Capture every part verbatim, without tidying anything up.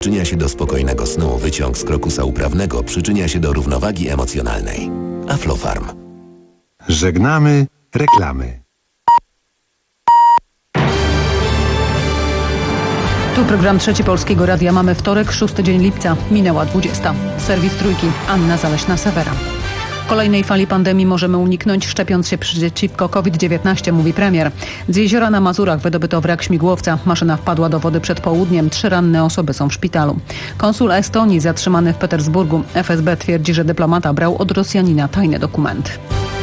Przyczynia się do spokojnego snu, wyciąg z krokusa uprawnego przyczynia się do równowagi emocjonalnej. Aflofarm. Żegnamy reklamy. Tu program Trzeci Polskiego Radia. Mamy wtorek, szósty dzień lipca. Minęła dwudziesta. Serwis Trójki. Anna Zaleśna-Sewera. Kolejnej fali pandemii możemy uniknąć, szczepiąc się przeciwko COVID dziewiętnaście, mówi premier. Z jeziora na Mazurach wydobyto wrak śmigłowca. Maszyna wpadła do wody przed południem. Trzy ranne osoby są w szpitalu. Konsul Estonii zatrzymany w Petersburgu. F S B twierdzi, że dyplomata brał od Rosjanina tajne dokumenty.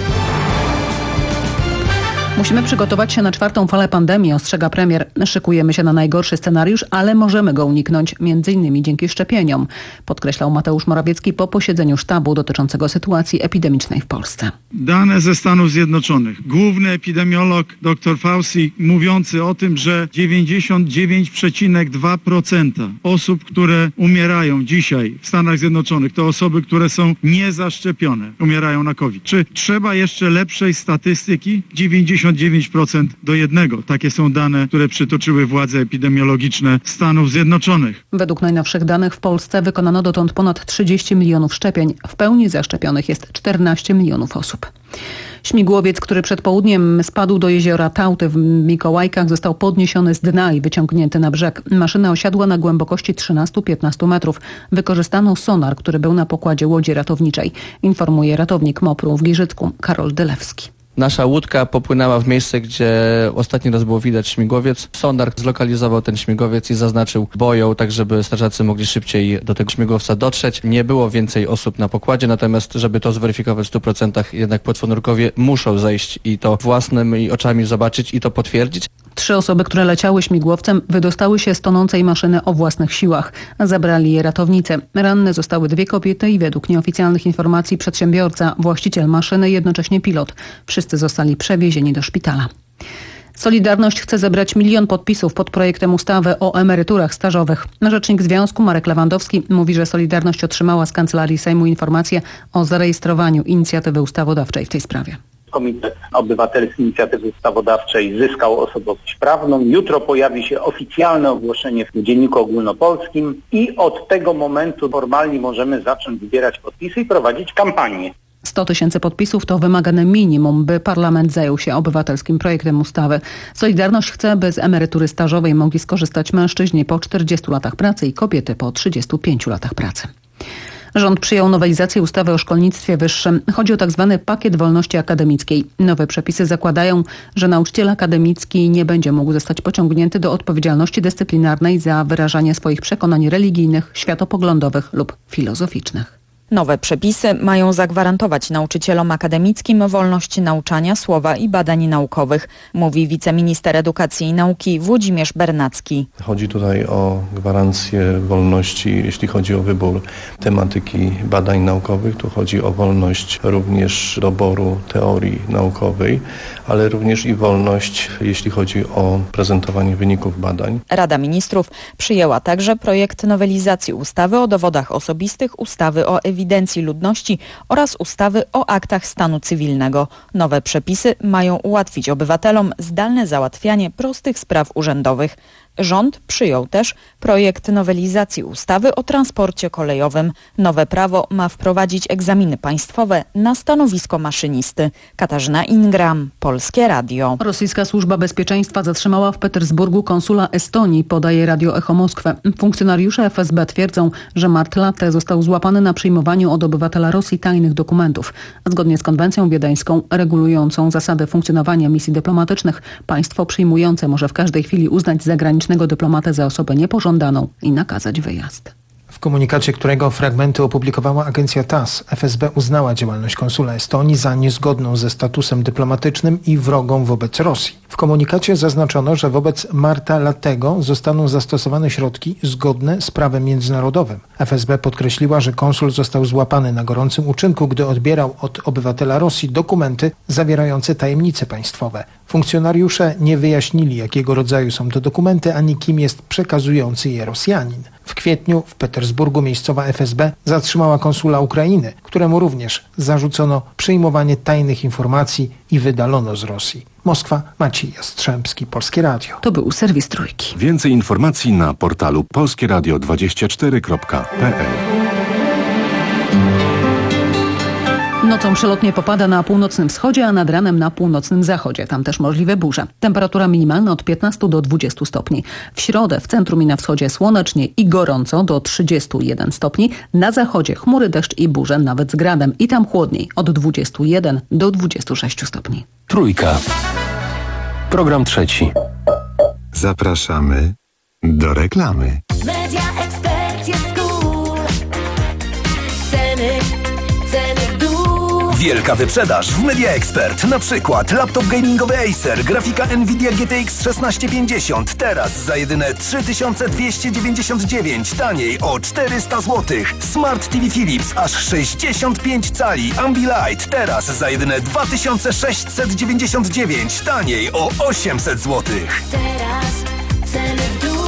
Musimy przygotować się na czwartą falę pandemii, ostrzega premier. Szykujemy się na najgorszy scenariusz, ale możemy go uniknąć, między innymi dzięki szczepieniom, podkreślał Mateusz Morawiecki po posiedzeniu sztabu dotyczącego sytuacji epidemicznej w Polsce. Dane ze Stanów Zjednoczonych. Główny epidemiolog dr Fauci mówiący o tym, że dziewięćdziesiąt dziewięć przecinek dwa procent osób, które umierają dzisiaj w Stanach Zjednoczonych, to osoby, które są niezaszczepione, umierają na COVID. Czy trzeba jeszcze lepszej statystyki? dziewięćdziesiąt dziewięć procent do jednego. Takie są dane, które przytoczyły władze epidemiologiczne Stanów Zjednoczonych. Według najnowszych danych w Polsce wykonano dotąd ponad trzydzieści milionów szczepień. W pełni zaszczepionych jest czternaście milionów osób. Śmigłowiec, który przed południem spadł do jeziora Tałty w Mikołajkach, został podniesiony z dna i wyciągnięty na brzeg. Maszyna osiadła na głębokości trzynaście do piętnastu metrów. Wykorzystano sonar, który był na pokładzie łodzi ratowniczej. Informuje ratownik MOPR-u w Giżycku Karol Dylewski. Nasza łódka popłynęła w miejsce, gdzie ostatni raz było widać śmigłowiec. Sonar zlokalizował ten śmigłowiec i zaznaczył boją, tak żeby strażacy mogli szybciej do tego śmigłowca dotrzeć. Nie było więcej osób na pokładzie, natomiast żeby to zweryfikować w stu procentach, jednak płetwonurkowie muszą zejść i to własnymi oczami zobaczyć i to potwierdzić. Trzy osoby, które leciały śmigłowcem, wydostały się z tonącej maszyny o własnych siłach. Zabrali je ratownicy. Ranne zostały dwie kobiety i według nieoficjalnych informacji przedsiębiorca, właściciel maszyny, jednocześnie pilot. Wszyscy zostali przewiezieni do szpitala. Solidarność chce zebrać milion podpisów pod projektem ustawy o emeryturach stażowych. Rzecznik Związku Marek Lewandowski mówi, że Solidarność otrzymała z Kancelarii Sejmu informację o zarejestrowaniu inicjatywy ustawodawczej w tej sprawie. Komitet Obywatelski Inicjatywy Ustawodawczej zyskał osobowość prawną. Jutro pojawi się oficjalne ogłoszenie w Dzienniku Ogólnopolskim i od tego momentu formalnie możemy zacząć zbierać podpisy i prowadzić kampanię. sto tysięcy podpisów to wymagane minimum, by parlament zajął się obywatelskim projektem ustawy. Solidarność chce, by z emerytury stażowej mogli skorzystać mężczyźni po czterdziestu latach pracy i kobiety po trzydziestu pięciu latach pracy. Rząd przyjął nowelizację ustawy o szkolnictwie wyższym. Chodzi o tzw. pakiet wolności akademickiej. Nowe przepisy zakładają, że nauczyciel akademicki nie będzie mógł zostać pociągnięty do odpowiedzialności dyscyplinarnej za wyrażanie swoich przekonań religijnych, światopoglądowych lub filozoficznych. Nowe przepisy mają zagwarantować nauczycielom akademickim wolność nauczania, słowa i badań naukowych, mówi wiceminister edukacji i nauki Włodzimierz Bernacki. Chodzi tutaj o gwarancję wolności, jeśli chodzi o wybór tematyki badań naukowych. Tu chodzi o wolność również doboru teorii naukowej, ale również i wolność, jeśli chodzi o prezentowanie wyników badań. Rada Ministrów przyjęła także projekt nowelizacji ustawy o dowodach osobistych, ustawy o ewidencji ludności oraz ustawy o aktach stanu cywilnego. Nowe przepisy mają ułatwić obywatelom zdalne załatwianie prostych spraw urzędowych. Rząd przyjął też projekt nowelizacji ustawy o transporcie kolejowym. Nowe prawo ma wprowadzić egzaminy państwowe na stanowisko maszynisty. Katarzyna Ingram, Polskie Radio. Rosyjska służba bezpieczeństwa zatrzymała w Petersburgu konsula Estonii, podaje Radio Echo Moskwę. Funkcjonariusze F S B twierdzą, że Martlate został złapany na przyjmowaniu od obywatela Rosji tajnych dokumentów. Zgodnie z konwencją wiedeńską regulującą zasady funkcjonowania misji dyplomatycznych, państwo przyjmujące może w każdej chwili uznać zagraniczne dyplomatę za osobę niepożądaną i nakazać wyjazd. W komunikacie, którego fragmenty opublikowała agencja T A S, F S B uznała działalność konsula Estonii za niezgodną ze statusem dyplomatycznym i wrogą wobec Rosji. W komunikacie zaznaczono, że wobec Martalatego zostaną zastosowane środki zgodne z prawem międzynarodowym. F S B podkreśliła, że konsul został złapany na gorącym uczynku, gdy odbierał od obywatela Rosji dokumenty zawierające tajemnice państwowe. Funkcjonariusze nie wyjaśnili, jakiego rodzaju są to dokumenty, ani kim jest przekazujący je Rosjanin. W kwietniu w Petersburgu miejscowa F S B zatrzymała konsula Ukrainy, któremu również zarzucono przyjmowanie tajnych informacji i wydalono z Rosji. Moskwa, Maciej Jastrzębski, Polskie Radio. To był serwis Trójki. Więcej informacji na portalu polskie radio dwadzieścia cztery kropka p l. Nocą przelotnie popada na północnym wschodzie, a nad ranem na północnym zachodzie. Tam też możliwe burze. Temperatura minimalna od piętnastu do dwudziestu stopni. W środę w centrum i na wschodzie słonecznie i gorąco do trzydziestu jeden stopni. Na zachodzie chmury, deszcz i burze, nawet z gradem. I tam chłodniej od dwudziestu jeden do dwudziestu sześciu stopni. Trójka. Program trzeci. Zapraszamy do reklamy. Media Expert jest cool. Ceny, ceny w dół. Wielka wyprzedaż w Media Expert. Na przykład laptop gamingowy Acer, grafika Nvidia G T X szesnaście pięćdziesiąt. Teraz za jedyne trzy tysiące dwieście dziewięćdziesiąt dziewięć. Taniej o czterysta złotych. Smart T V Philips aż sześćdziesiąt pięć cali. Ambilight teraz za jedyne dwa tysiące sześćset dziewięćdziesiąt dziewięć. Taniej o osiemset złotych. Teraz ceny w dół.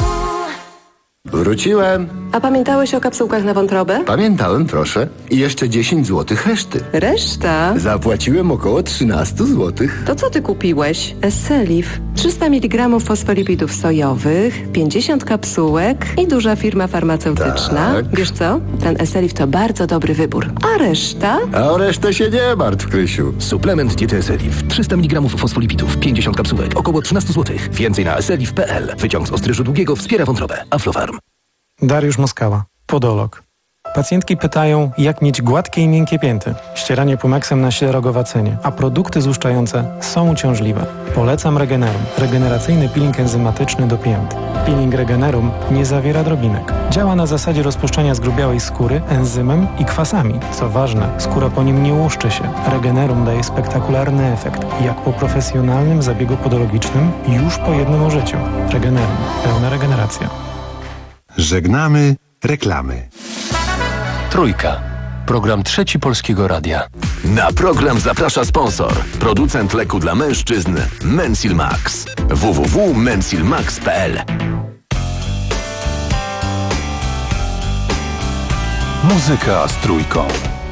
Wróciłem. A pamiętałeś o kapsułkach na wątrobę? Pamiętałem, proszę. I jeszcze dziesięć złotych reszty. Reszta? Zapłaciłem około trzynaście złotych. To co ty kupiłeś? Esselif. trzysta miligramów fosfolipidów sojowych, pięćdziesiąt kapsułek i duża firma farmaceutyczna. Tak. Wiesz co? Ten Esselif to bardzo dobry wybór. A reszta? A o resztę się nie martw, Krysiu. Suplement diety Esselif. trzysta miligramów fosfolipidów, pięćdziesiąt kapsułek, około trzynaście złotych. Więcej na esselif kropka p l. Wyciąg z ostryżu długiego wspiera wątrobę. Aflofarm. Dariusz Moskała, podolog. Pacjentki pytają, jak mieć gładkie i miękkie pięty. Ścieranie Pumexem na ślerogowacenie, a produkty złuszczające są uciążliwe. Polecam Regenerum, regeneracyjny peeling enzymatyczny do pięt. Peeling Regenerum nie zawiera drobinek. Działa na zasadzie rozpuszczania zgrubiałej skóry enzymem i kwasami. Co ważne, skóra po nim nie łuszczy się. Regenerum daje spektakularny efekt, jak po profesjonalnym zabiegu podologicznym już po jednym użyciu. Regenerum, pełna regeneracja. Żegnamy reklamy. Trójka. Program trzeci Polskiego Radia. Na program zaprasza sponsor. Producent leku dla mężczyzn Mensil Max. w w w kropka mensilmax kropka p l. Muzyka z Trójką.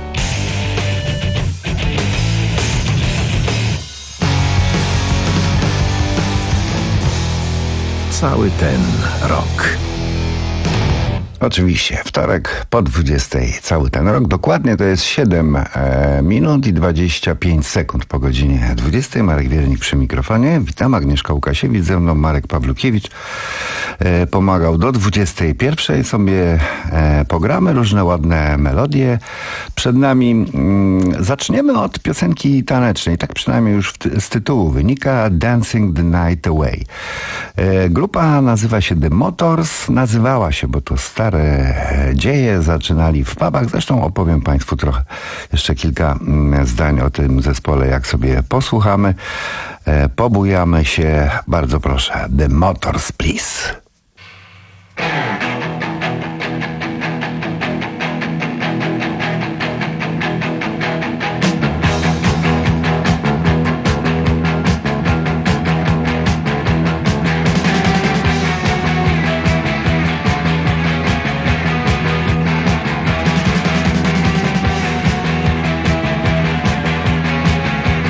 Cały ten rok. Oczywiście, wtorek po dwudziestej cały ten rok. Dokładnie to jest siedem e, minut i dwadzieścia pięć sekund po godzinie dwudziestej. Marek Wiernik przy mikrofonie. Witam, Agnieszka Łukasiewicz, ze mną Marek Pawlukiewicz. E, pomagał do dwudziestej pierwszej. Sobie e, pogramy różne ładne melodie. Przed nami mm, zaczniemy od piosenki tanecznej. Tak przynajmniej już w ty- z tytułu wynika. Dancing the Night Away. E, grupa nazywa się The Motors. Nazywała się, bo to stare dzieje, zaczynali w pubach. Zresztą opowiem Państwu trochę, jeszcze kilka zdań o tym zespole, jak sobie posłuchamy. E, pobujamy się. Bardzo proszę. The Motors, please.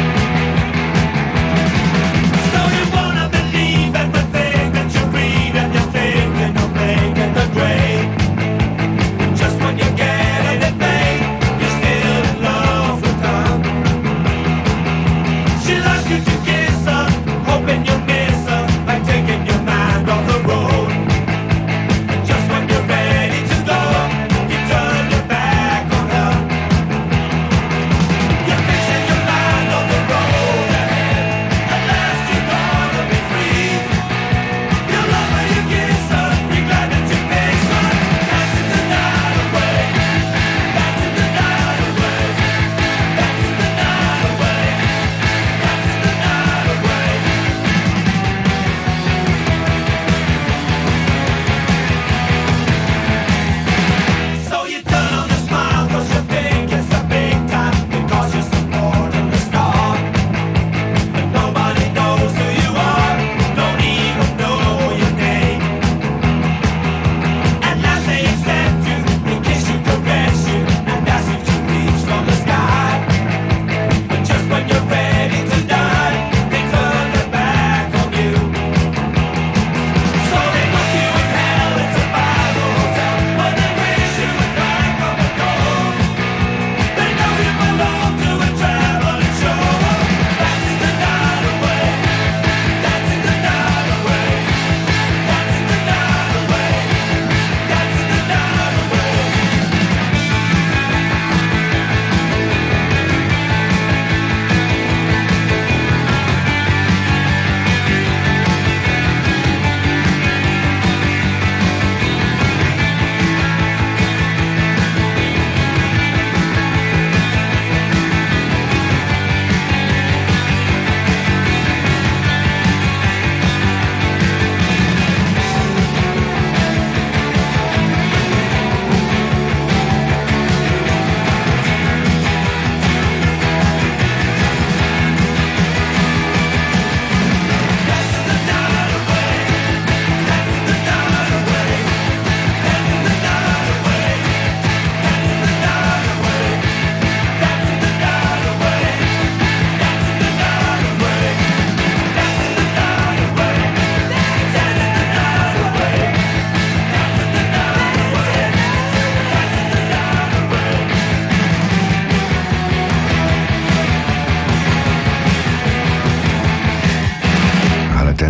So you wanna believe everything that you read and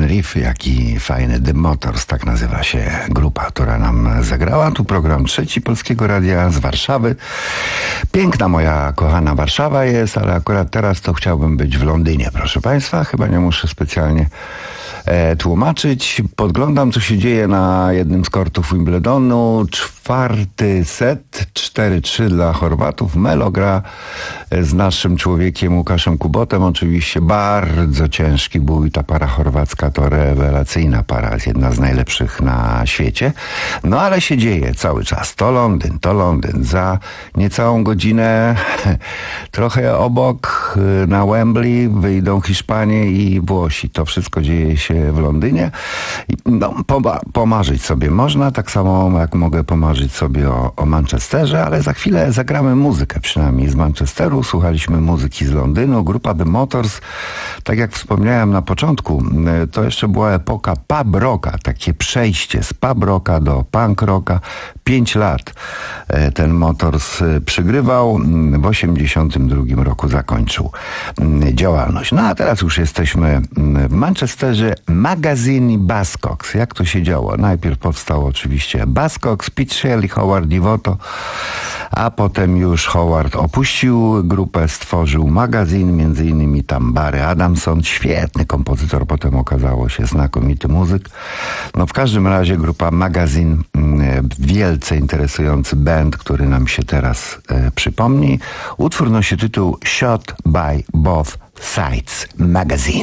riff, jak i fajny The Motors, tak nazywa się grupa, która nam zagrała. Tu program Trzeci Polskiego Radia z Warszawy. Piękna moja kochana Warszawa jest, ale akurat teraz to chciałbym być w Londynie, proszę Państwa. Chyba nie muszę specjalnie e, tłumaczyć. Podglądam, co się dzieje na jednym z kortów Wimbledonu. Czwarty set, cztery trzy dla Chorwatów. Melo gra z naszym człowiekiem Łukaszem Kubotem. Oczywiście bardzo ciężki bój. Ta para chorwacka to rewelacyjna para, jest jedna z najlepszych na świecie. No ale się dzieje cały czas. To Londyn, to Londyn. Za niecałą godzinę trochę obok na Wembley wyjdą Hiszpanie i Włosi. To wszystko dzieje się w Londynie. No, poma- pomarzyć sobie można, tak samo jak mogę pomarzyć sobie o, o Manchesterze, ale za chwilę zagramy muzykę, przynajmniej z Manchesteru. Słuchaliśmy muzyki z Londynu. Grupa The Motors, tak jak wspomniałem na początku, to jeszcze była epoka pub rocka, takie przejście z pub rocka do punk rocka. Pięć lat ten Motors przygrywał, w osiemdziesiątym drugim roku zakończył działalność. No a teraz już jesteśmy w Manchesterze. Magazyn Buzzcocks. Jak to się działo? Najpierw powstał oczywiście Buzzcocks, Pete Shelley, Howard Devoto, a potem już Howard opuścił grupę, stworzył magazyn, między innymi tam Barry Adamson, świetny kompozytor, potem okazało się znakomity muzyk. No w każdym razie grupa Magazyn, wielce interesujący band, który nam się teraz e, przypomni. Utwór nosi tytuł Shot by Both Sides Magazine.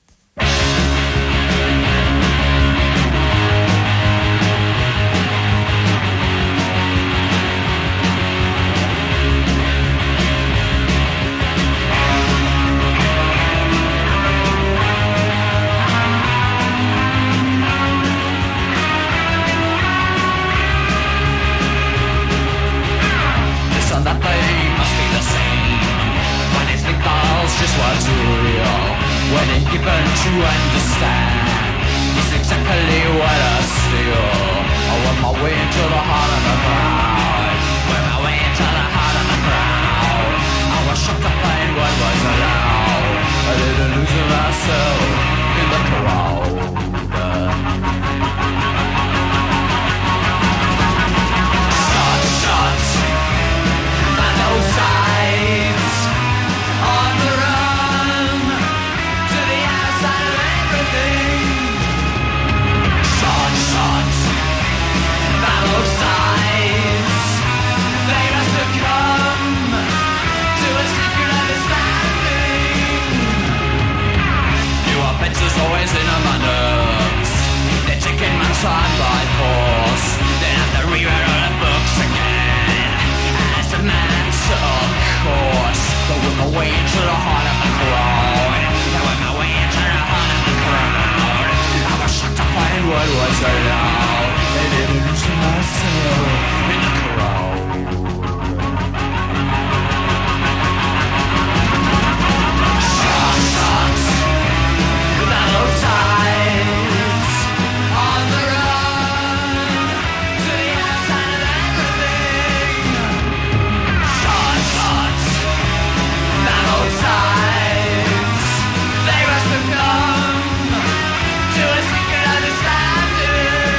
Given to understand it's exactly what I feel. I went my way into the heart of the crowd. Went my way into the heart of the crowd. I was shocked to find what was allowed. I didn't lose myself in the crowd. Shot, shot, by those sides on the run. It's always in on my nerves. They're taking my time by force. They have to rewrite all the books again. As a matter of course, they went my way into the heart of the crowd. They went my way into the heart of the crowd. I was shocked to find what was allowed. They didn't lose myself in the crowd. Shot, shot. Sides on the run to the outside of everything. Shot, shot, battle sides. They must have come to a secret understanding.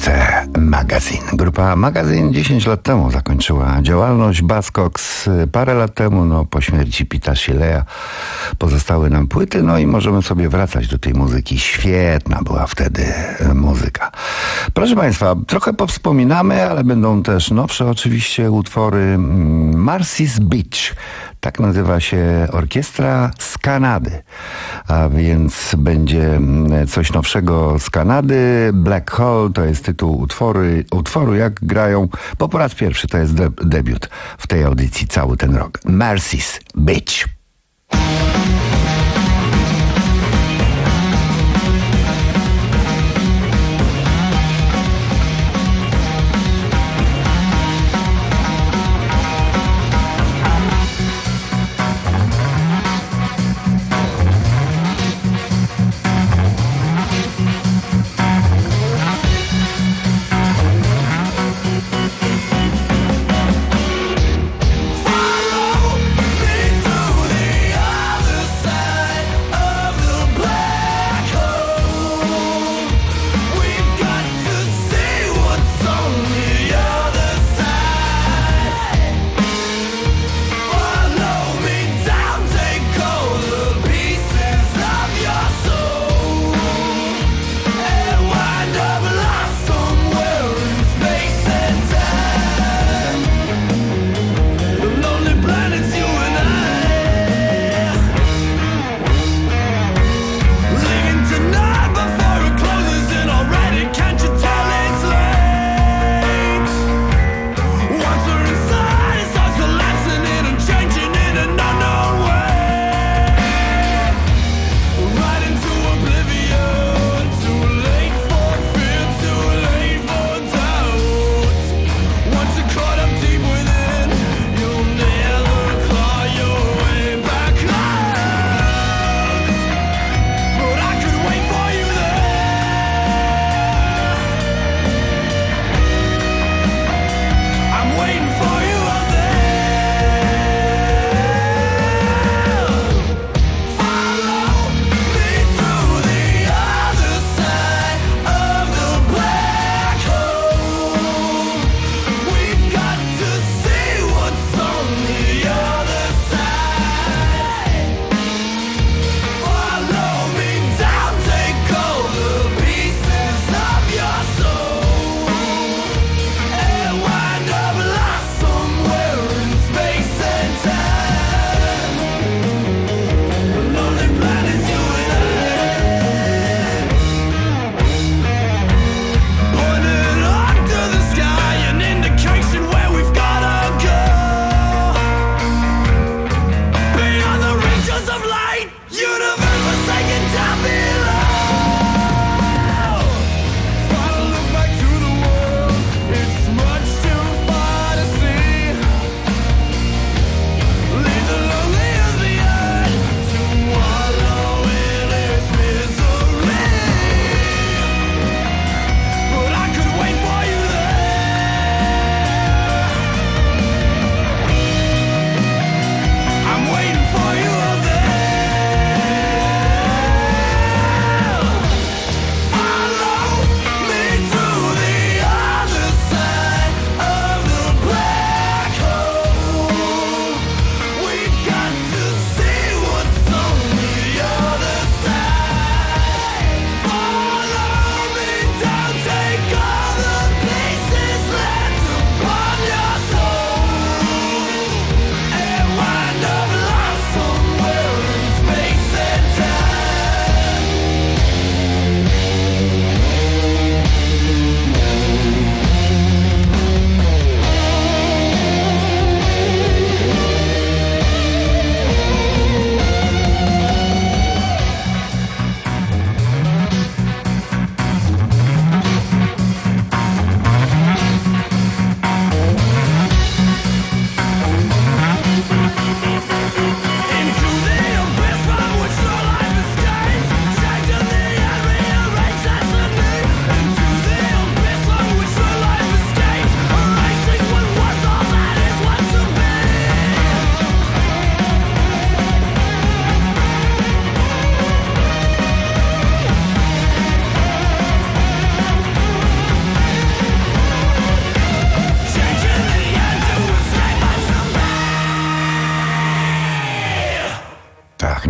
płytę Magazine. Grupa Magazine dziesięć lat temu zakończyła działalność. Buzzcocks parę lat temu, no po śmierci Pita Shelley'a pozostały nam płyty, no i możemy sobie wracać do tej muzyki. Świetna była wtedy muzyka. Proszę Państwa, trochę powspominamy, ale będą też nowsze oczywiście utwory. Marcy's Beach. Tak nazywa się orkiestra z Kanady, a więc będzie coś nowszego z Kanady. Black Hole to jest tytuł utwory, utworu, jak grają po po raz pierwszy, to jest de- debiut w tej audycji cały ten rok. Marcy's Beach. Follow me to the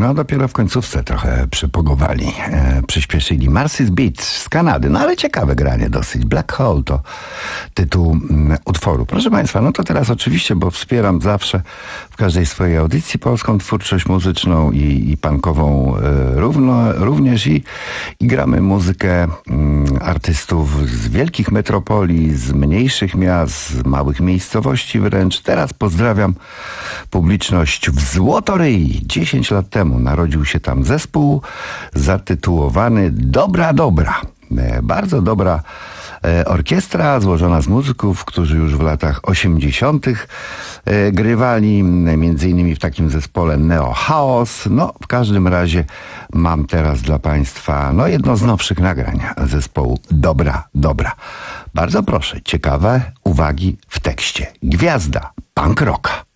No dopiero w końcówce trochę przypogowali, e, przyspieszyli. Marcy's Beach z Kanady, no ale ciekawe granie dosyć. Black Hole to tytuł m, utworu. Proszę Państwa, no to teraz oczywiście, bo wspieram zawsze w każdej swojej audycji polską twórczość muzyczną i, i punkową e, równo, również i, i gramy muzykę m, artystów z wielkich metropolii, z mniejszych miast, z małych miejscowości wręcz. Teraz pozdrawiam publiczność w Złotoryi. dziesięć lat temu narodził się tam zespół zatytułowany Dobra Dobra. E, bardzo dobra e, orkiestra złożona z muzyków, którzy już w latach osiemdziesiątych e, grywali, między innymi w takim zespole Neo Chaos. No, w każdym razie mam teraz dla Państwa no, jedno z nowszych nagrań zespołu Dobra Dobra. Bardzo proszę, ciekawe uwagi w tekście. Gwiazda punk rocka.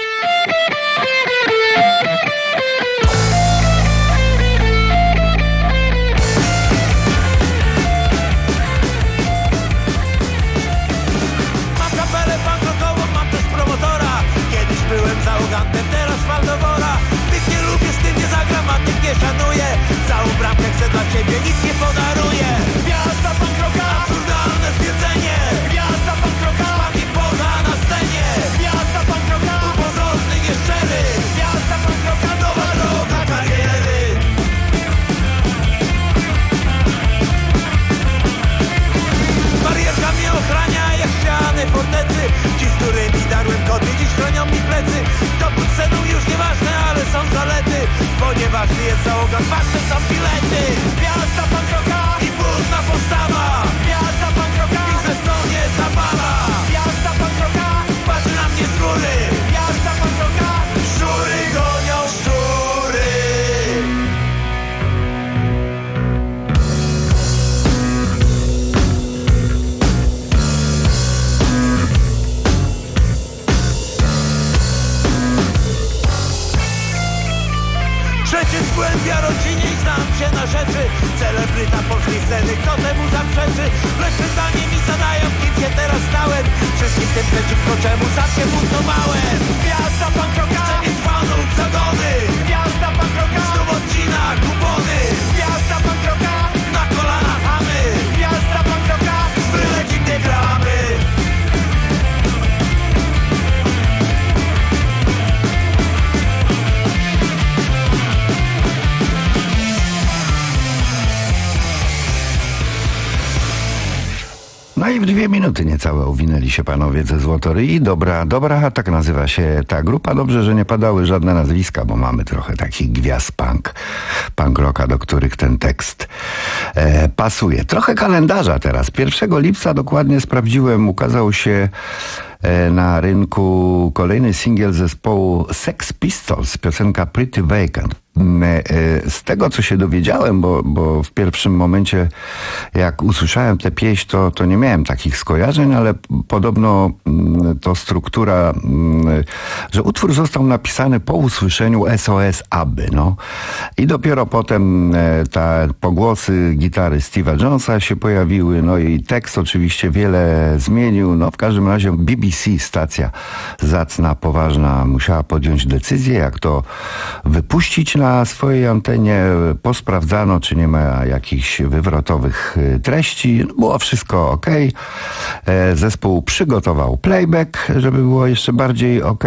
Teraz Waldowora. Tych nie lubię, z tym nie zagram, a tych nie szanuję. Całą bramkę chcę dla ciebie, nic nie podaruję. Gwiazda punk rocka, absurdalne stwierdzenie. Gwiazda punk rocka, pani poza na scenie. Gwiazda punk rocka, upozorny, nieszczery. Gwiazda punk rocka, nowa droga kariery. Barierka mnie ochrania jak ściany fortecy. Ci, z którymi darłem koty, dziś chronią mi plecy. To pod sceną już nieważne, ale są zalety. Bo nieważny jest załoga, ważne są bilety. Gwiazda punk rocka i brudna postawa. Gwiazda punk rocka i ze mną nie zabala. Gwiazda punk rocka patrzy na mnie z góry. Gwiazda punk rocka, szczury gonią szczury. Przecież głębia rodzinie i znam się na rzeczy. Celebryta polskiej sceny, kto temu zaprzeczy? Lecz pytanie mi zadają, kim się teraz stałem. Wszystkim tym przeciwko czemu zawsze buntowałem. Gwiazda punk rocka, chce mieć fanów zagody. Gwiazda punk rocka, znów odcina kupony. Gwiazda punk rocka, na kolana chamy. Gwiazda punk rocka, byle kim nie gramy. No i w dwie minuty niecałe uwinęli się panowie ze Złotoryi. Dobra, dobra, tak nazywa się ta grupa. Dobrze, że nie padały żadne nazwiska, bo mamy trochę takich gwiazd punk, punk rocka, do których ten tekst e, pasuje. Trochę kalendarza teraz. pierwszego lipca dokładnie sprawdziłem, ukazał się na rynku kolejny singiel zespołu Sex Pistols, piosenka Pretty Vacant. Z tego, co się dowiedziałem, bo, bo w pierwszym momencie, jak usłyszałem tę pieśń, to, to nie miałem takich skojarzeń, ale podobno to struktura, że utwór został napisany po usłyszeniu S O S Abby, no. I dopiero potem te pogłosy gitary Steve'a Jonesa się pojawiły, no i tekst oczywiście wiele zmienił, no w każdym razie B B C, stacja zacna, poważna, musiała podjąć decyzję, jak to wypuścić na swojej antenie. Posprawdzano, czy nie ma jakichś wywrotowych treści. Było wszystko ok. Zespół przygotował playback, żeby było jeszcze bardziej ok.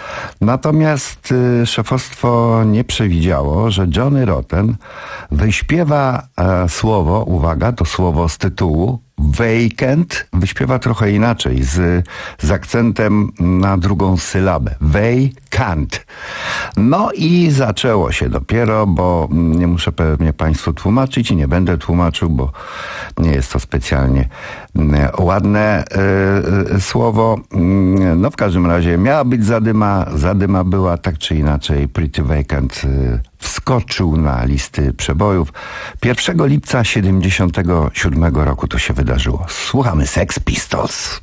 Natomiast szefostwo nie przewidziało, że Johnny Rotten wyśpiewa słowo, uwaga, to słowo z tytułu, vacant, wyśpiewa trochę inaczej, z, z akcentem na drugą sylabę. Vacant. No i zaczęło się dopiero, bo nie muszę pewnie Państwu tłumaczyć i nie będę tłumaczył, bo nie jest to specjalnie ładne y, y, słowo. No w każdym razie miała być zadyma, zadyma była, tak czy inaczej Pretty Vacant y, wskoczył na listy przebojów. pierwszego lipca siedemdziesiątego siódmego roku to się wydarzyło. Słuchamy Sex Pistols.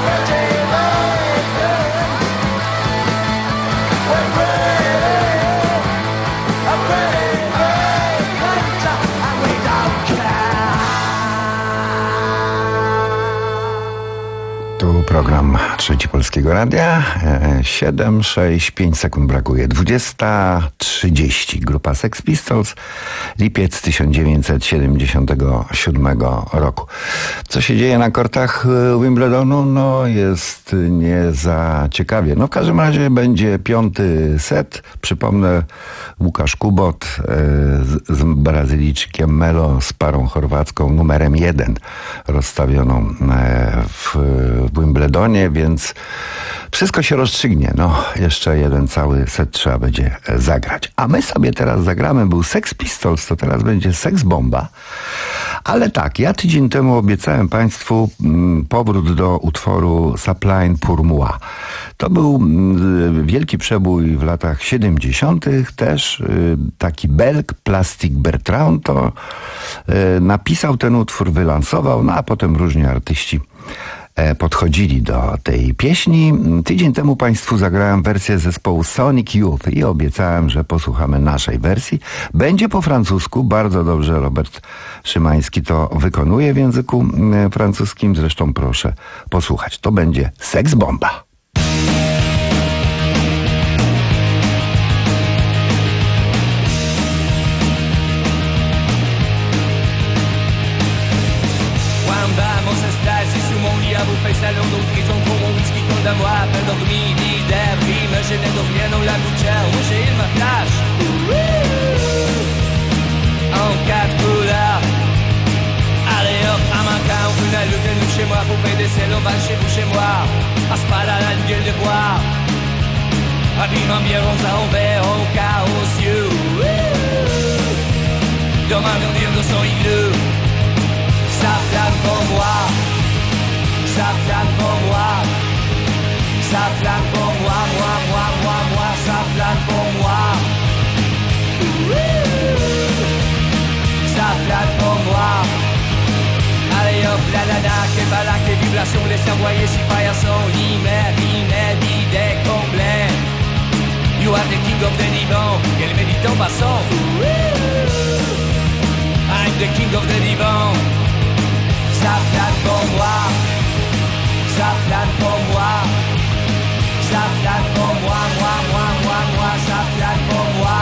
Program Trzeci Polskiego Radia. siedem, sześć, pięć sekund brakuje. dwudziesta trzydzieści. Grupa Sex Pistols. Lipiec tysiąc dziewięćset siedemdziesiątego siódmego roku. Co się dzieje na kortach Wimbledonu? No jest nie za ciekawie. No w każdym razie będzie piąty set. Przypomnę, Łukasz Kubot z, z Brazylijczykiem Melo z parą chorwacką numerem jeden rozstawioną w Wimbledonie, więc wszystko się rozstrzygnie. No, jeszcze jeden cały set trzeba będzie zagrać. A my sobie teraz zagramy, był Sex Pistols, to teraz będzie Sex Bomba. Ale tak, ja tydzień temu obiecałem Państwu mm, powrót do utworu Sapline pour moi. To był mm, wielki przebój w latach siedemdziesiątych. Też y, taki Belg, Plastic Bertrand, to y, napisał ten utwór, wylansował, no a potem różni artyści podchodzili do tej pieśni. Tydzień temu Państwu zagrałem wersję zespołu Sonic Youth i obiecałem, że posłuchamy naszej wersji. Będzie po francusku, bardzo dobrze Robert Szymański to wykonuje w języku francuskim, zresztą proszę posłuchać. To będzie Sex Bomba. Salon d'autres ont trop mon whisky contre à moi. Appelle dormi, lit d'air, rime, je n'ai dormir dans la gouttière. Moi j'ai une ma flash en quatre couleurs. Allez hop, à ma cas, on peut la lever nous chez moi. Pour payer des on va chez vous, chez moi. Passe pas là la gueule de bois. Abîme en bière, on s'en verre, au cas aux yeux. Dans ma verdure, dans son igloo. Ça plane pour moi. Ça plane pour moi, ça plane pour moi, moi, moi, moi, moi, ça plane pour moi. Ça plane pour moi. Allez hop, la la la, que bala, que vibration, laisse envoyer si paillasson, inédit, décomblé. You are the king of the divan, quel méditant passant. I'm the king of the divan. Ça plane pour moi. Ça plane pour moi, ça plane pour moi, moi, moi, moi, moi, ça plane pour moi.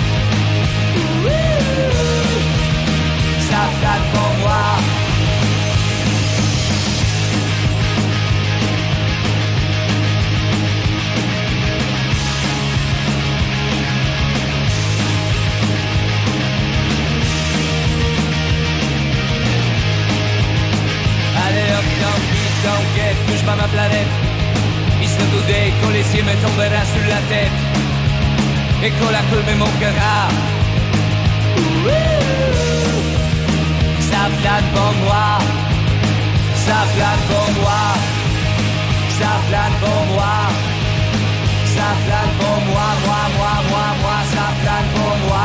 Ça plane pour moi. Allez hop, dans t'enquête, touche pas ma planète. Il se doutait quand les cieux me tombera sur la tête et quand la colle me manquera. Ça plane pour moi, ça plane pour moi, ça plane pour moi, ça plane pour moi, moi, moi, moi, moi, ça plane pour moi.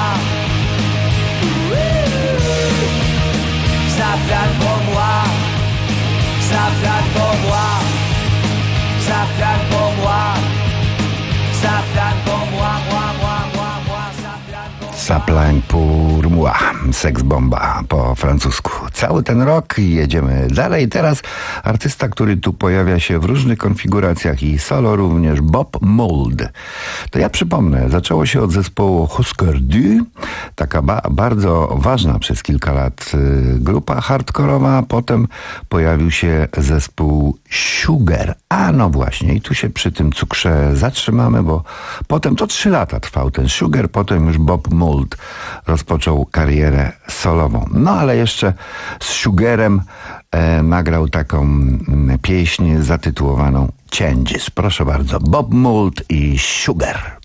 Ça plane pour moi. Ça plane pour moi, ça plane pour moi, ça plane pour moi, moi, moi, moi, moi, ça plane pour moi. Ça plane pour moi, Sex Bomba po francusku. Cały ten rok i jedziemy dalej. Teraz artysta, który tu pojawia się w różnych konfiguracjach i solo również, Bob Mould. To ja przypomnę, zaczęło się od zespołu Husker Du, taka ba- bardzo ważna przez kilka lat y, grupa hardkorowa, potem pojawił się zespół Sugar. A no właśnie, i tu się przy tym cukrze zatrzymamy, bo potem to trzy lata trwał ten Sugar, potem już Bob Mould rozpoczął karierę solową. No ale jeszcze z Sugarem e, nagrał taką m, pieśń zatytułowaną Changes. Proszę bardzo, Bob Mould i Sugar.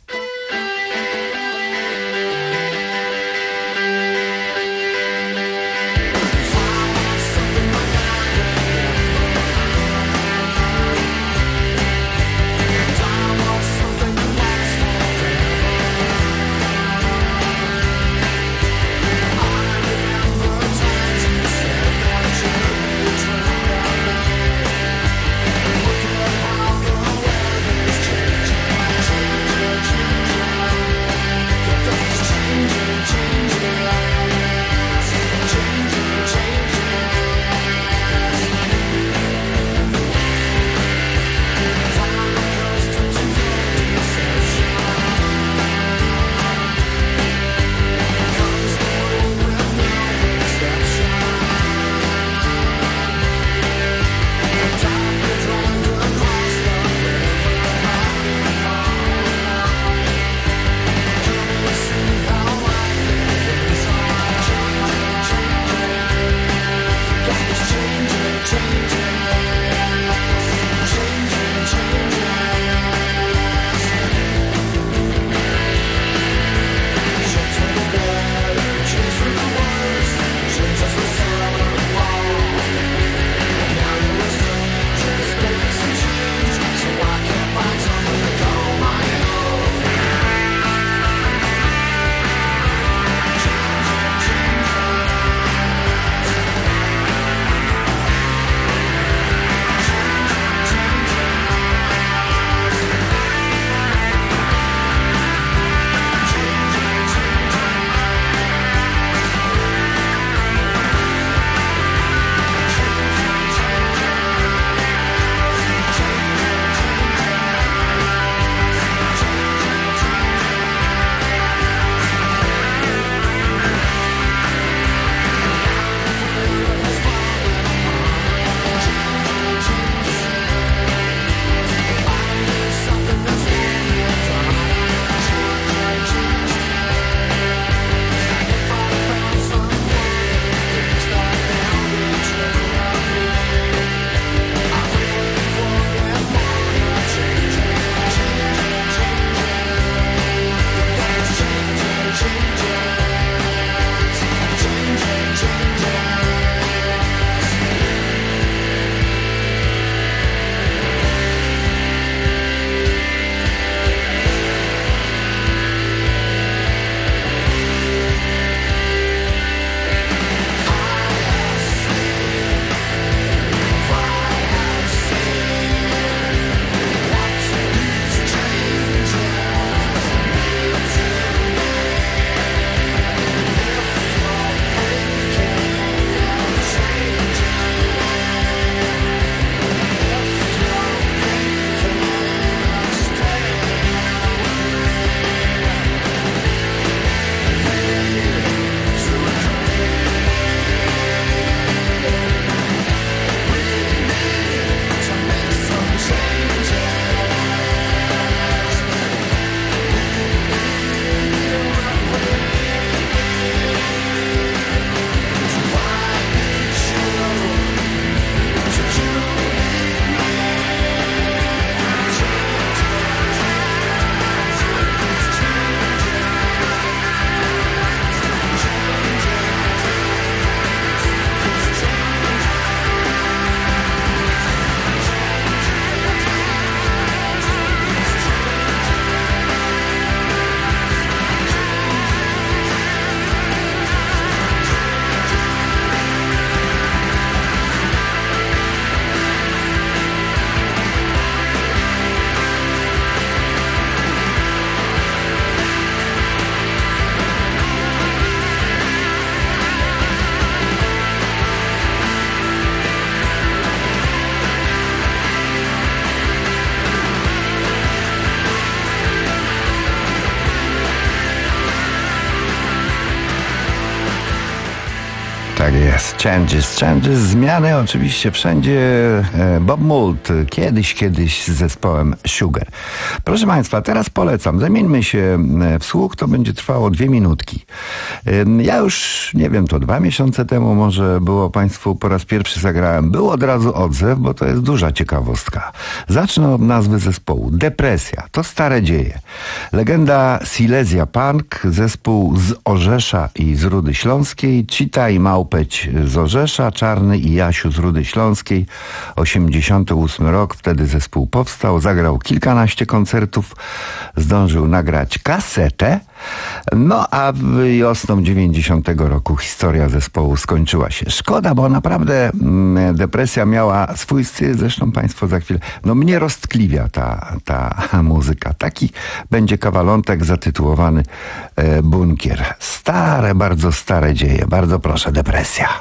Look Changes, changes, zmiany oczywiście wszędzie. Bob Mould, kiedyś, kiedyś z zespołem Sugar. Proszę Państwa, teraz polecam, zamieńmy się w słuch, to będzie trwało dwie minutki. Ja już, nie wiem, to dwa miesiące temu może było Państwu po raz pierwszy zagrałem. Był od razu odzew, bo to jest duża ciekawostka. Zacznę od nazwy zespołu. Depresja, to stare dzieje. Legenda Silesia Punk, zespół z Orzesza i z Rudy Śląskiej, Cita i Małpeć z Orzesza, Czarny i Jasiu z Rudy Śląskiej. osiemdziesiąty ósmy rok, wtedy zespół powstał, zagrał kilkanaście koncertów, zdążył nagrać kasetę. No a wiosną dziewięćdziesiątego roku historia zespołu skończyła się. Szkoda, bo naprawdę mm, depresja miała swój styl, zresztą Państwo za chwilę, no mnie roztkliwia ta, ta muzyka. Taki będzie kawalątek zatytułowany e, Bunkier. Stare, bardzo stare dzieje. Bardzo proszę, depresja.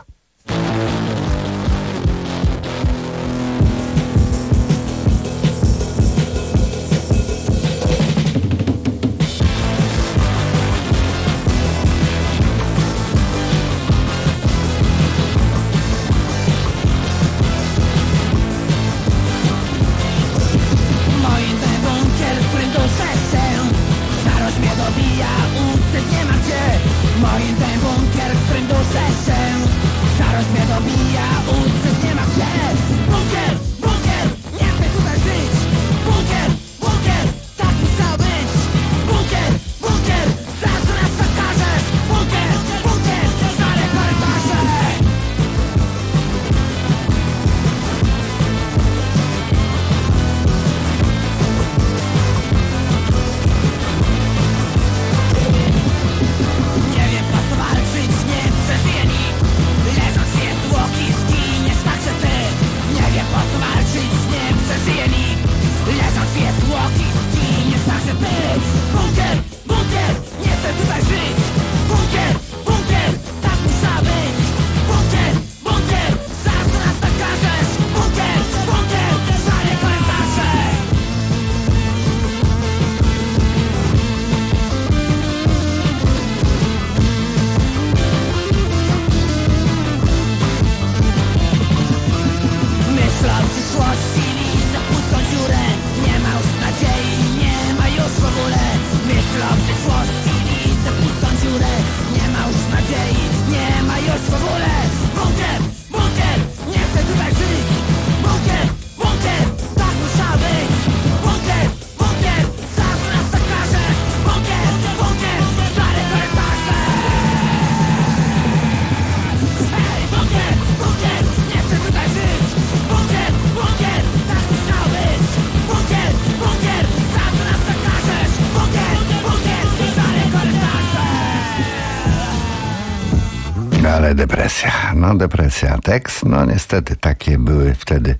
Ale depresja, no depresja. Tekst, no niestety takie były wtedy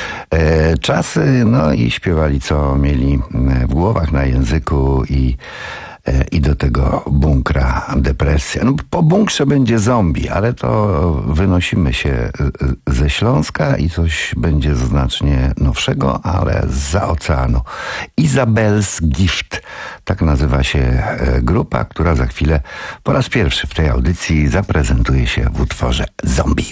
e, czasy, no i śpiewali co mieli w głowach, na języku i, e, i do tego bunkra depresja. No, po bunkrze będzie zombie, ale to wynosimy się ze Śląska i coś będzie znacznie nowszego, ale zza oceanu. Isabel's Gift. Tak nazywa się grupa, która za chwilę po raz pierwszy w tej audycji zaprezentuje się w utworze Zombie.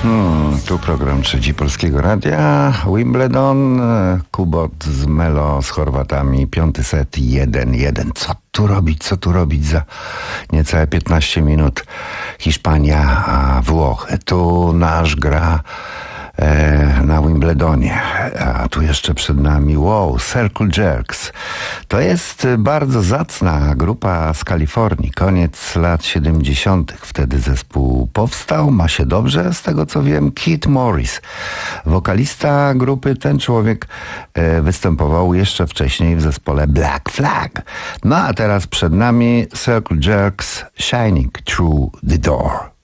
Hmm, tu program Trzeci Polskiego Radia. Wimbledon, Kubot z Melo z Chorwatami, piąty set, jeden jeden. Co tu robić, co tu robić za niecałe piętnaście minut? Hiszpania, a Włochy. Tu nasz gra e, na Wimbledonie. A tu jeszcze przed nami, wow, Circle Jerks. To jest bardzo zacna grupa z Kalifornii. Koniec lat siedemdziesiątych. Wtedy zespół powstał, ma się dobrze, z tego co wiem. Keith Morris, wokalista grupy, ten człowiek e, występował jeszcze wcześniej w zespole Black Flag. No a teraz przed nami Circle Jerks, Shining Through the Door.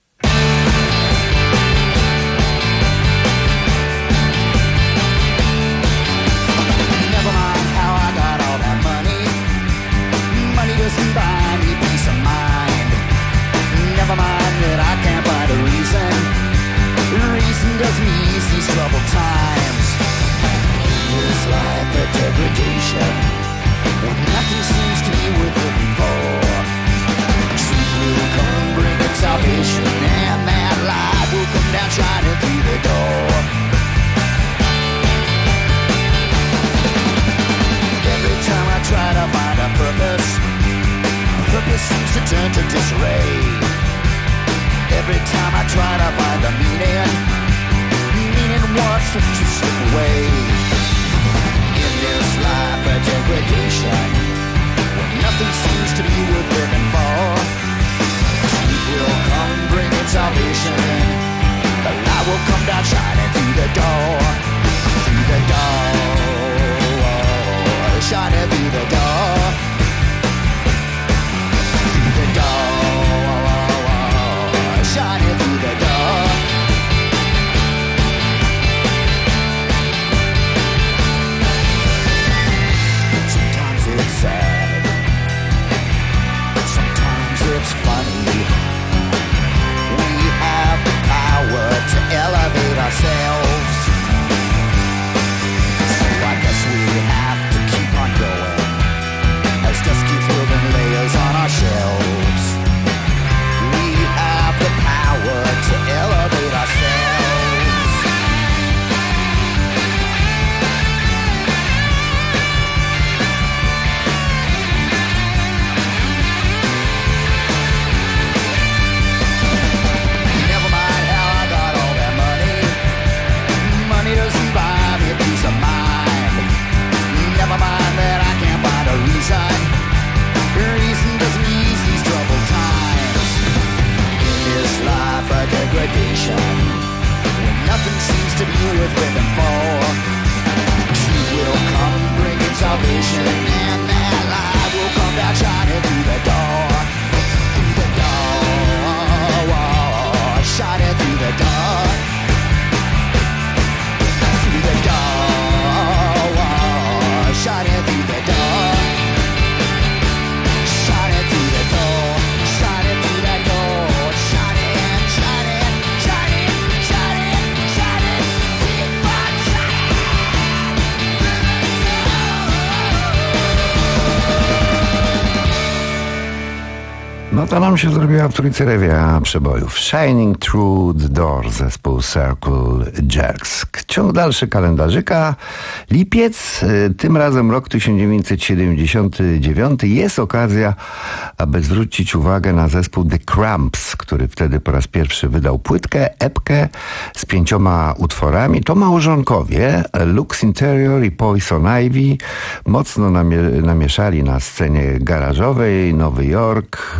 Troubled times. This life of degradation, when nothing seems to be worth living for. Truth will come, bring its salvation, and that light will come down shining through the door. Every time I try to find a purpose, purpose seems to turn to disarray. Every time I try to find a meaning, wants to just slip away. In this life of degradation, when nothing seems to be worth living for, truth will come, bring its salvation. The light will come down shining through the door, through the door, shining through the door, through the door, shining through the door. Sad. Sometimes it's funny. We have the power to elevate ourselves. So I guess we have to keep on going, as dust keeps building layers on our shelves. We have the power to elevate ourselves. Never mind that I can't find a reason. Reason doesn't ease these troubled times. In this life of degradation, when nothing seems to be worth living for, truth will come, bring its salvation, and that light will come down shining through the door, through the door, shining through the door, through the door. Shining through the door, shining through the door, shining through the door, shining, shining, shining, shining, shining, keep on No to nam się zrobiła w trójce rewia przebojów. Shining Through the Door, zespół Circle Jerks. Ciąg dalszy kalendarzyka. Lipiec, tym razem rok tysiąc dziewięćset siedemdziesiąty dziewiąty. Jest okazja, aby zwrócić uwagę na zespół The Cramps, który wtedy po raz pierwszy wydał płytkę, epkę z pięcioma utworami. To małżonkowie, Lux Interior i Poison Ivy, mocno namie- namieszali na scenie garażowej, Nowy Jork.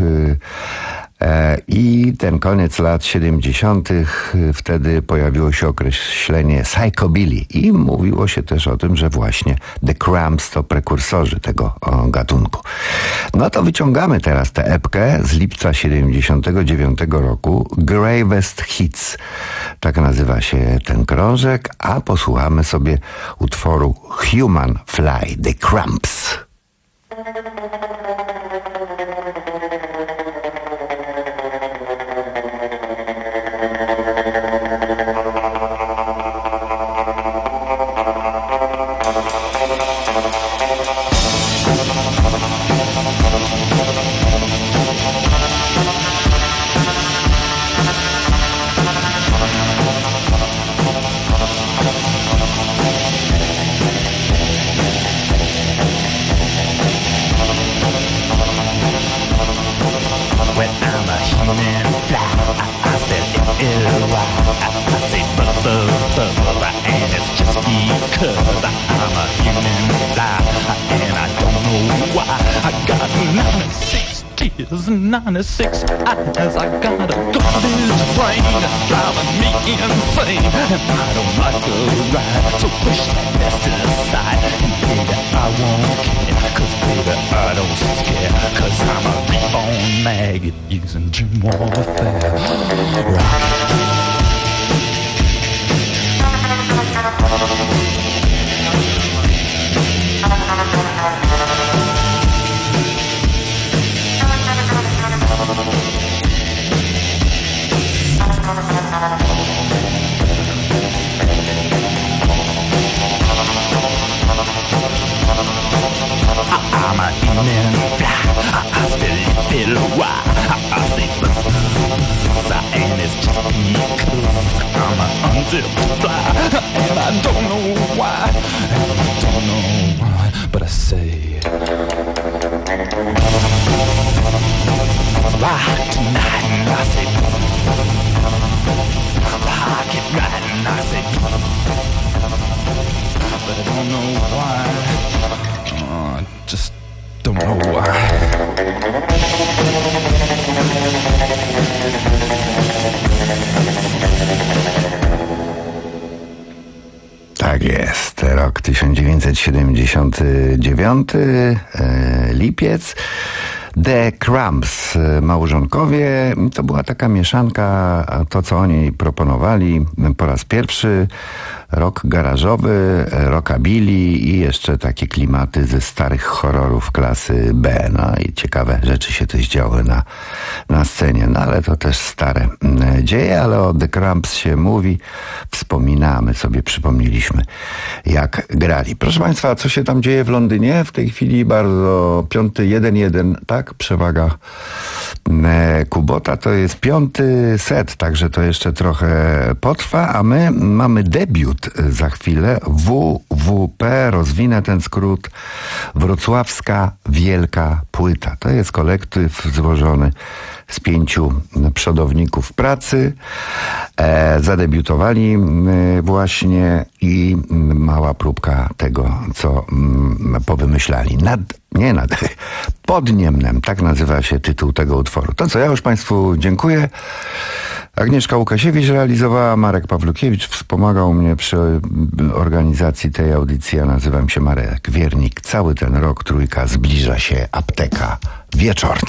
I ten koniec lat siedemdziesiątych, wtedy pojawiło się określenie psychobilly i mówiło się też o tym, że właśnie The Cramps to prekursorzy tego gatunku. No to wyciągamy teraz tę epkę z lipca siedemdziesiątego dziewiątego roku, Gravest Hits. Tak nazywa się ten krążek, a posłuchamy sobie utworu Human Fly, The Cramps. was ninety-six. As I gotta go, this train is driving me insane, and I don't like to ride, so push that mess to the side. And baby, I won't care, cause baby, I don't scare, cause I'm a reborn maggot using dream warfare. Rock. I'm a human fly, I still feel why I say buzz, and it's just because I'm a unzipped fly, and I don't know why, and I don't know why, but I say rock tonight, and I say rock it right, and I say but I don't know why, uh, just don't know why. Tak jest, rok tysiąc dziewięćset siedemdziesiąty dziewiąty, e, lipiec. The Cramps, małżonkowie, to była taka mieszanka, to co oni proponowali po raz pierwszy, rock garażowy, rockabilly i jeszcze takie klimaty ze starych horrorów klasy B. No i ciekawe rzeczy się też działy na, na scenie, no ale to też stare dzieje, ale o The Cramps się mówi, wspominamy sobie, przypomnieliśmy jak grali. Proszę Państwa, co się tam dzieje w Londynie? W tej chwili bardzo piąty, jeden jeden, tak? Przewaga Kubota, to jest piąty set, także to jeszcze trochę potrwa, a my mamy debiut za chwilę. W W P, rozwinę ten skrót, Wrocławska Wielka Płyta. To jest kolektyw złożony z pięciu przodowników pracy. E, zadebiutowali e, właśnie i mała próbka tego, co m, powymyślali. Nad, nie nad, pod Niemnem, tak nazywa się tytuł tego utworu. To co, ja już Państwu dziękuję. Agnieszka Łukasiewicz realizowała, Marek Pawlukiewicz wspomagał mnie przy organizacji tej audycji. Ja nazywam się Marek Wiernik. Cały ten rok Trójka, zbliża się apteka wieczorna.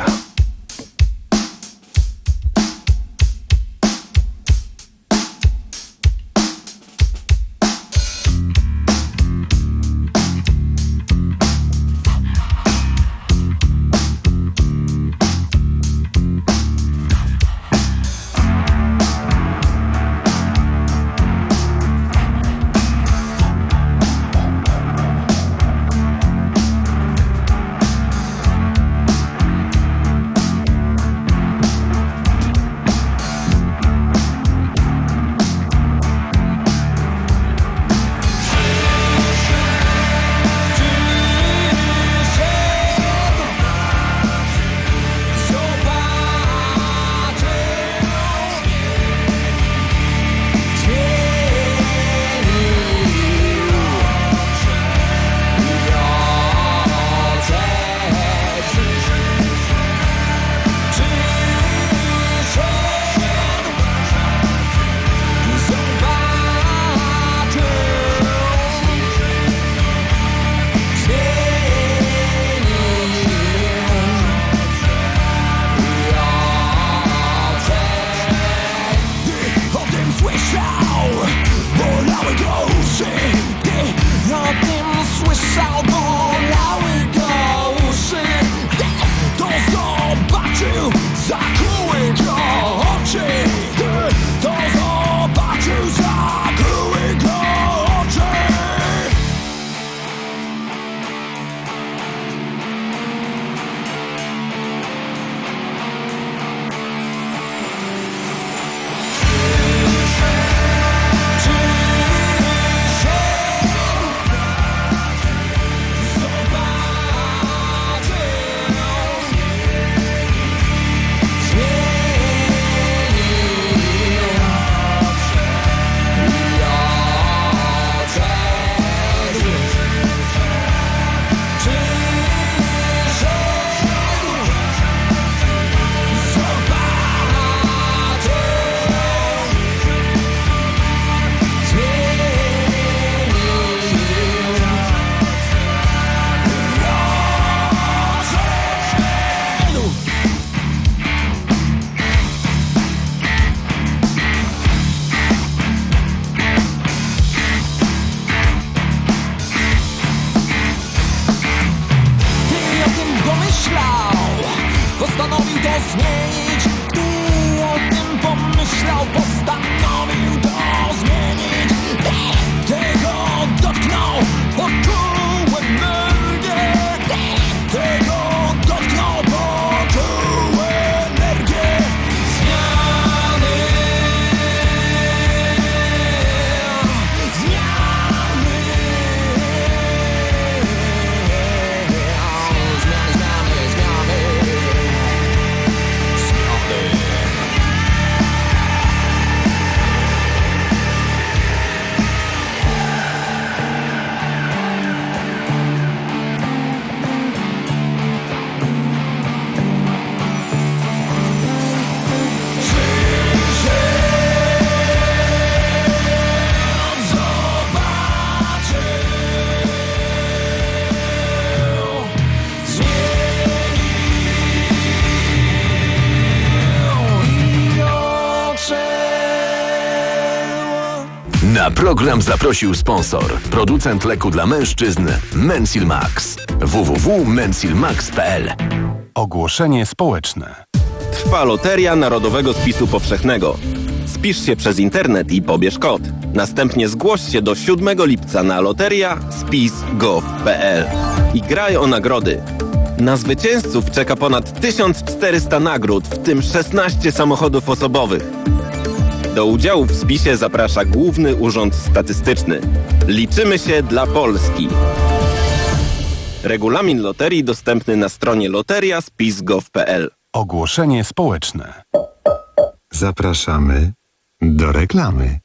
Na program zaprosił sponsor, producent leku dla mężczyzn Mensil Max. w w w kropka mensilmax kropka p l. Ogłoszenie społeczne. Trwa loteria Narodowego Spisu Powszechnego. Spisz się przez internet i pobierz kod. Następnie zgłoś się do siódmego lipca na loteria spis kropka gov kropka p l i graj o nagrody. Na zwycięzców czeka ponad tysiąc czterysta nagród, w tym szesnaście samochodów osobowych. Do udziału w spisie zaprasza Główny Urząd Statystyczny. Liczymy się dla Polski. Regulamin loterii dostępny na stronie loteria spis kropka gov kropka p l. Ogłoszenie społeczne. Zapraszamy do reklamy.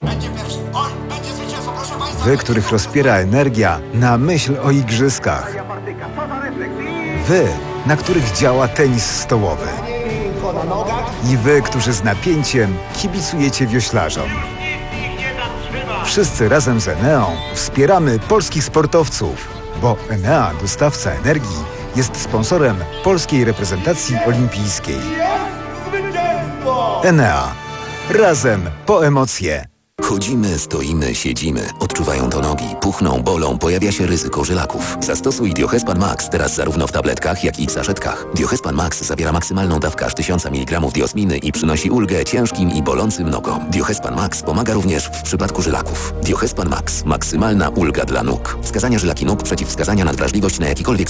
Wy, których rozpiera energia na myśl o igrzyskach. Wy, na których działa tenis stołowy. I wy, którzy z napięciem kibicujecie wioślarzom. Wszyscy razem z Eneą wspieramy polskich sportowców, bo Enea, dostawca energii, jest sponsorem polskiej reprezentacji olimpijskiej. Enea. Razem po emocje. Chodzimy, stoimy, siedzimy. Odczuwają to nogi, puchną, bolą, pojawia się ryzyko żylaków. Zastosuj Diohespan Max teraz zarówno w tabletkach, jak i w saszetkach. Diohespan Max zawiera maksymalną dawkę aż tysiąc miligramów diosminy i przynosi ulgę ciężkim i bolącym nogom. Diohespan Max pomaga również w przypadku żylaków. Diohespan Max. Maksymalna ulga dla nóg. Wskazania żylaki nóg, przeciwwskazania nadwrażliwość na jakikolwiek